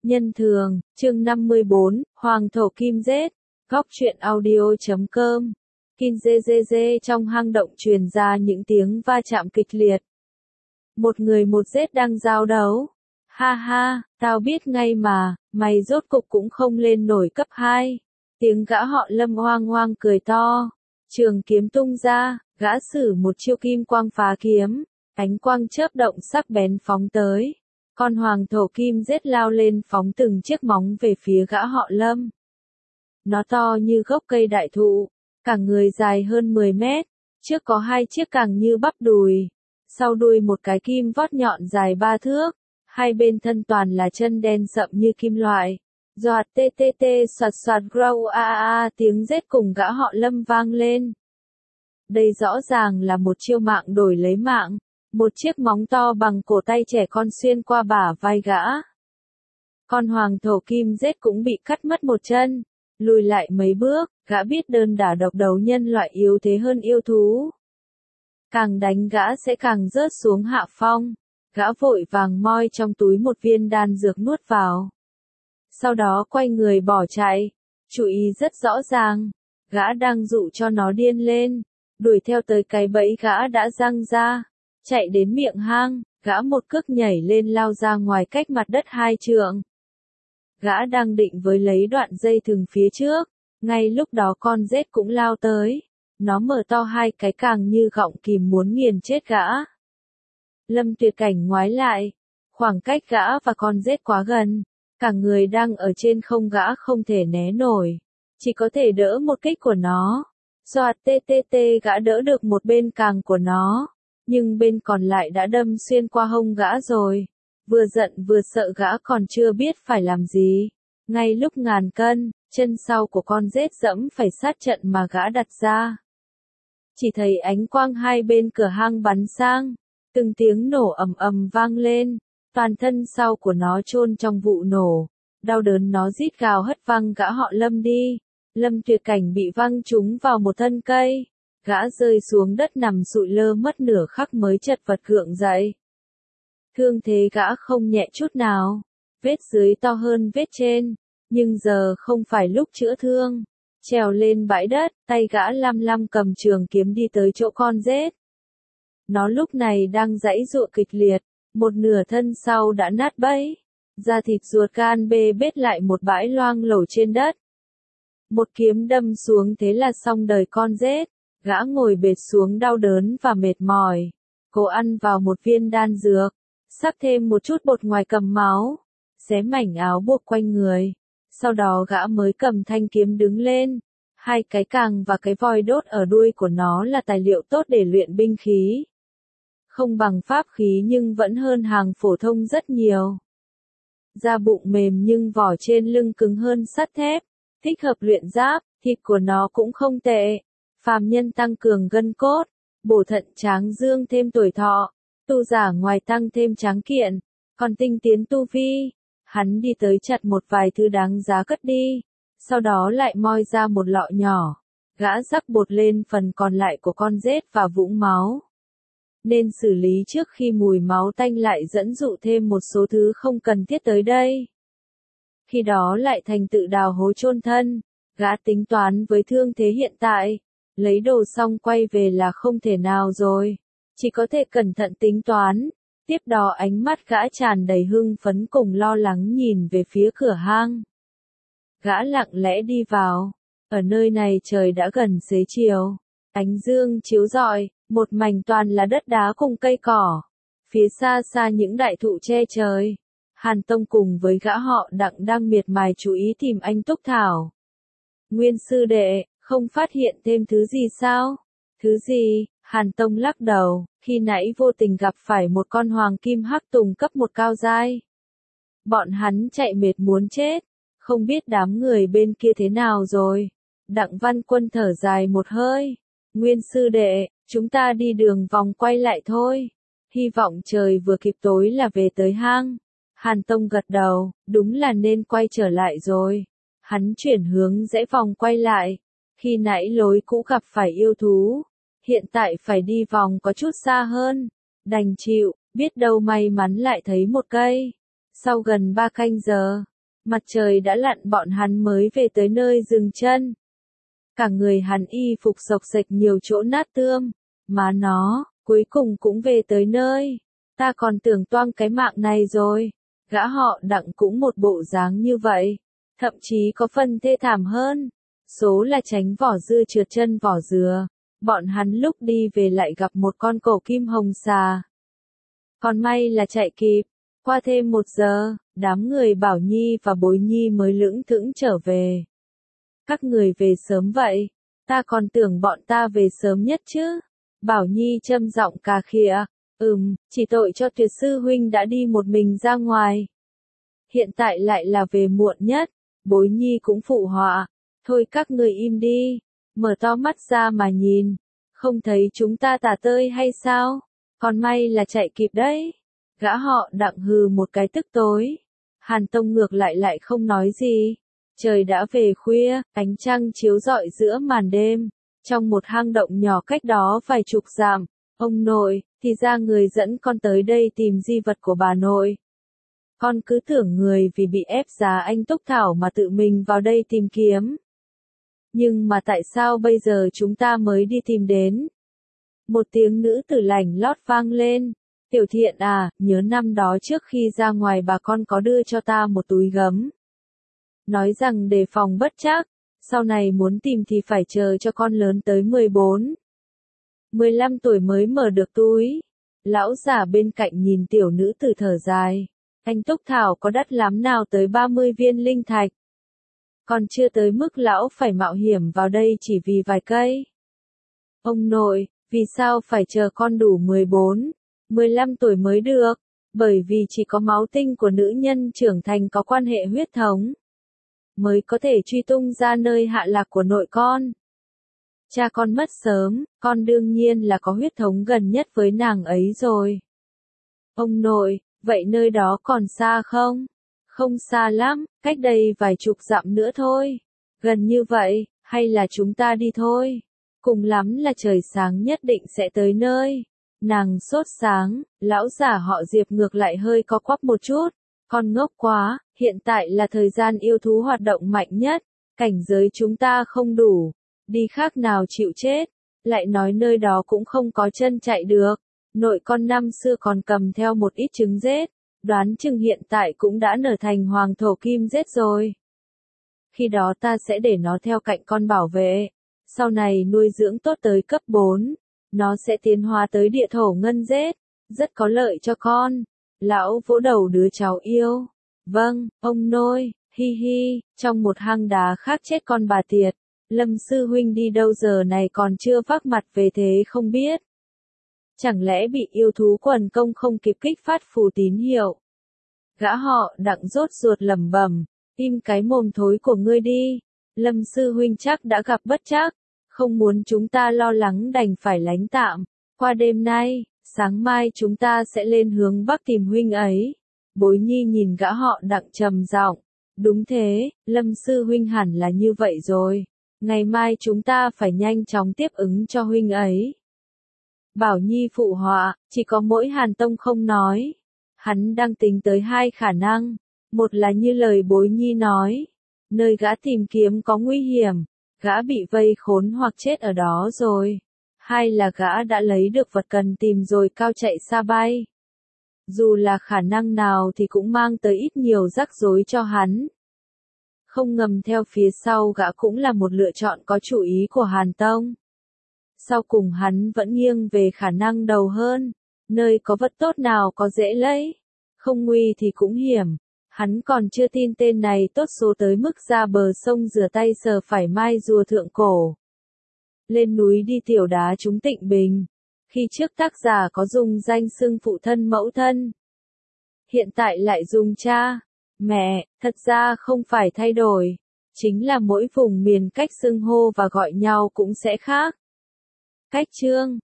Nhân thường, chương 54, Hoàng thổ kim rết, góc truyện audio.com. Kim dê dê dê trong hang động truyền ra những tiếng va chạm kịch liệt. Một người một rết đang giao đấu. Ha ha, tao biết ngay mà, mày rốt cục cũng không lên nổi cấp 2. Tiếng gã họ Lâm oang oang cười to. Trường kiếm tung ra, gã sử một chiêu kim quang phá kiếm. Ánh quang chớp động sắc bén phóng tới. Con hoàng thổ kim rết lao lên phóng từng chiếc móng về phía gã họ Lâm. Nó to như gốc cây đại thụ, cả người dài hơn 10 mét, trước có hai chiếc càng như bắp đùi, sau đuôi một cái kim vót nhọn dài 3 thước, hai bên thân toàn là chân đen sậm như kim loại. Doạt tê tê tê soạt soạt grow a a tiếng rết cùng gã họ Lâm vang lên. Đây rõ ràng là một chiêu mạng đổi lấy mạng. Một chiếc móng to bằng cổ tay trẻ con xuyên qua bả vai gã. Con hoàng thổ kim rết cũng bị cắt mất một chân, lùi lại mấy bước, gã biết đơn đả độc đấu nhân loại yếu thế hơn yêu thú. Càng đánh gã sẽ càng rớt xuống hạ phong, gã vội vàng moi trong túi một viên đan dược nuốt vào. Sau đó quay người bỏ chạy, chú ý rất rõ ràng, gã đang dụ cho nó điên lên, đuổi theo tới cái bẫy gã đã giăng ra. Chạy đến miệng hang, gã một cước nhảy lên lao ra ngoài cách mặt đất 2 trượng. Gã đang định với lấy đoạn dây thừng phía trước, ngay lúc đó con rết cũng lao tới. Nó mở to hai cái càng như gọng kìm muốn nghiền chết gã. Lâm Tuyệt Cảnh ngoái lại, khoảng cách gã và con rết quá gần, cả người đang ở trên không gã không thể né nổi, chỉ có thể đỡ một kích của nó. Doạt tê tê tê gã đỡ được một bên càng của nó. Nhưng bên còn lại đã đâm xuyên qua hông gã rồi. Vừa giận vừa sợ gã còn chưa biết phải làm gì. Ngay lúc ngàn cân, chân sau của con rết dẫm phải sát trận mà gã đặt ra. Chỉ thấy ánh quang hai bên cửa hang bắn sang. Từng tiếng nổ ầm ầm vang lên. Toàn thân sau của nó chôn trong vụ nổ. Đau đớn nó rít gào hất văng gã họ Lâm đi. Lâm Tuyệt Cảnh bị văng trúng vào một thân cây. Gã rơi xuống đất nằm sụi lơ mất nửa khắc mới chật vật gượng dậy. Thương thế gã không nhẹ chút nào, vết dưới to hơn vết trên, nhưng giờ không phải lúc chữa thương. Trèo lên bãi đất, tay gã lăm lăm cầm trường kiếm đi tới chỗ con rết. Nó lúc này đang giãy giụa kịch liệt, một nửa thân sau đã nát bấy, da thịt ruột gan bê bết lại một bãi loang lổ trên đất. Một kiếm đâm xuống thế là xong đời con rết. Gã ngồi bệt xuống đau đớn và mệt mỏi, cố ăn vào một viên đan dược, sắc thêm một chút bột ngoài cầm máu, xé mảnh áo buộc quanh người. Sau đó gã mới cầm thanh kiếm đứng lên, hai cái càng và cái vòi đốt ở đuôi của nó là tài liệu tốt để luyện binh khí. Không bằng pháp khí nhưng vẫn hơn hàng phổ thông rất nhiều. Da bụng mềm nhưng vỏ trên lưng cứng hơn sắt thép, thích hợp luyện giáp, thịt của nó cũng không tệ. Phàm nhân tăng cường gân cốt, bổ thận tráng dương thêm tuổi thọ, tu giả ngoài tăng thêm tráng kiện, còn tinh tiến tu vi. Hắn đi tới chặt một vài thứ đáng giá cất đi, sau đó lại moi ra một lọ nhỏ, gã rắc bột lên phần còn lại của con rết và vũng máu. Nên xử lý trước khi mùi máu tanh lại dẫn dụ thêm một số thứ không cần thiết tới đây. Khi đó lại thành tự đào hố chôn thân, gã tính toán với thương thế hiện tại. Lấy đồ xong quay về là không thể nào rồi, chỉ có thể cẩn thận tính toán. Tiếp đó ánh mắt gã tràn đầy hưng phấn cùng lo lắng nhìn về phía cửa hang. Gã lặng lẽ đi vào, ở nơi này trời đã gần xế chiều, ánh dương chiếu rọi, một mảnh toàn là đất đá cùng cây cỏ. Phía xa xa những đại thụ che trời, Hàn Tông cùng với gã họ Đặng đang miệt mài chú ý tìm anh Túc Thảo. Nguyên sư đệ, không phát hiện thêm thứ gì sao? Thứ gì? Hàn Tông lắc đầu, khi nãy vô tình gặp phải một con hoàng kim hắc tùng cấp 1 cao giai. Bọn hắn chạy mệt muốn chết, không biết đám người bên kia thế nào rồi. Đặng Văn Quân thở dài một hơi. Nguyên sư đệ, chúng ta đi đường vòng quay lại thôi. Hy vọng trời vừa kịp tối là về tới hang. Hàn Tông gật đầu, đúng là nên quay trở lại rồi. Hắn chuyển hướng rẽ vòng quay lại. Khi nãy lối cũ gặp phải yêu thú, hiện tại phải đi vòng có chút xa hơn. Đành chịu, biết đâu may mắn lại thấy một cây. Sau gần 3 canh giờ, Mặt trời đã lặn bọn hắn mới về tới nơi dừng chân. Cả người hắn y phục xộc xệch nhiều chỗ nát tươm. Má nó, cuối cùng cũng về tới nơi. Ta còn tưởng toang cái mạng này rồi. Gã họ Đặng cũng một bộ dáng như vậy. Thậm chí có phần thê thảm hơn. Số là tránh vỏ dưa trượt chân vỏ dừa. Bọn hắn lúc đi về lại gặp một con cổ kim hồng xà. Còn may là chạy kịp. Qua thêm 1 giờ, đám người Bảo Nhi và Bối Nhi mới lững thững trở về. Các người về sớm vậy, ta còn tưởng bọn ta về sớm nhất chứ. Bảo Nhi châm giọng cà khịa, chỉ tội cho Tuyệt sư huynh đã đi một mình ra ngoài. Hiện tại lại là về muộn nhất, Bối Nhi cũng phụ họa, thôi các người im đi, mở to mắt ra mà nhìn, không thấy chúng ta tả tơi hay sao, còn may là chạy kịp đấy. Gã họ Đặng hừ một cái tức tối. Hàn Tông ngược lại không nói gì. Trời đã về khuya, ánh trăng chiếu rọi giữa màn đêm. Trong một hang động nhỏ cách đó vài chục dặm, ông nội, thì ra người dẫn con tới đây tìm di vật của bà nội. Con cứ tưởng người vì bị ép giá anh Túc Thảo mà tự mình vào đây tìm kiếm. Nhưng mà tại sao bây giờ chúng ta mới đi tìm đến? Một tiếng nữ tử lành lót vang lên. Tiểu Thiện à, nhớ năm đó trước khi ra ngoài bà con có đưa cho ta một túi gấm. Nói rằng đề phòng bất trắc, sau này muốn tìm thì phải chờ cho con lớn tới 14, 15 tuổi mới mở được túi. Lão già bên cạnh nhìn tiểu nữ tử thở dài. Anh Túc Thảo có đắt lắm nào tới 30 viên linh thạch. Còn chưa tới mức lão phải mạo hiểm vào đây chỉ vì vài cây. Ông nội, vì sao phải chờ con đủ 14, 15 tuổi mới được? Bởi vì chỉ có máu tinh của nữ nhân trưởng thành có quan hệ huyết thống, mới có thể truy tung ra nơi hạ lạc của nội con. Cha con mất sớm, con đương nhiên là có huyết thống gần nhất với nàng ấy rồi. Ông nội, vậy nơi đó còn xa không? Không xa lắm, cách đây vài chục dặm nữa thôi. Gần như vậy, hay là chúng ta đi thôi? Cùng lắm là trời sáng nhất định sẽ tới nơi. Nàng sốt sáng, lão giả họ Diệp ngược lại hơi có quắp một chút. Con ngốc quá, hiện tại là thời gian yêu thú hoạt động mạnh nhất. Cảnh giới chúng ta không đủ. Đi khác nào chịu chết. Lại nói nơi đó cũng không có chân chạy được. Nội con năm xưa còn cầm theo một ít trứng rết. Đoán chừng hiện tại cũng đã nở thành hoàng thổ kim rết rồi. Khi đó ta sẽ để nó theo cạnh con bảo vệ. Sau này nuôi dưỡng tốt tới cấp 4. Nó sẽ tiến hóa tới địa thổ ngân rết. Rất có lợi cho con. Lão vỗ đầu đứa cháu yêu. Vâng, ông nội, hi hi, trong một hang đá khác chết con bà Tiệt. Lâm sư huynh đi đâu giờ này còn chưa vác mặt về thế không biết. Chẳng lẽ bị yêu thú quần công không kịp kích phát phù tín hiệu. Gã họ Đặng rốt ruột lẩm bẩm, im cái mồm thối của ngươi đi. Lâm sư huynh chắc đã gặp bất trắc, không muốn chúng ta lo lắng đành phải lánh tạm. Qua đêm nay, sáng mai chúng ta sẽ lên hướng bắc tìm huynh ấy. Bối Nhi nhìn gã họ Đặng trầm giọng, đúng thế, Lâm sư huynh hẳn là như vậy rồi. Ngày mai chúng ta phải nhanh chóng tiếp ứng cho huynh ấy. Bảo Nhi phụ họa, chỉ có mỗi Hàn Tông không nói. Hắn đang tính tới 2 khả năng. Một là như lời Bối Nhi nói. Nơi gã tìm kiếm có nguy hiểm. Gã bị vây khốn hoặc chết ở đó rồi. 2 là gã đã lấy được vật cần tìm rồi cao chạy xa bay. Dù là khả năng nào thì cũng mang tới ít nhiều rắc rối cho hắn. Không ngầm theo phía sau gã cũng là một lựa chọn có chủ ý của Hàn Tông. Sau cùng hắn vẫn nghiêng về khả năng đầu hơn. Nơi có vật tốt nào có dễ lấy. Không nguy thì cũng hiểm. Hắn còn chưa tin tên này tốt số tới mức ra bờ sông rửa tay sờ phải mai rùa thượng cổ. Lên núi đi tiểu đá chúng Tịnh Bình. Khi trước tác giả có dùng danh xưng phụ thân mẫu thân. Hiện tại lại dùng cha, mẹ, thật ra không phải thay đổi. Chính là mỗi vùng miền cách xưng hô và gọi nhau cũng sẽ khác. Cách chương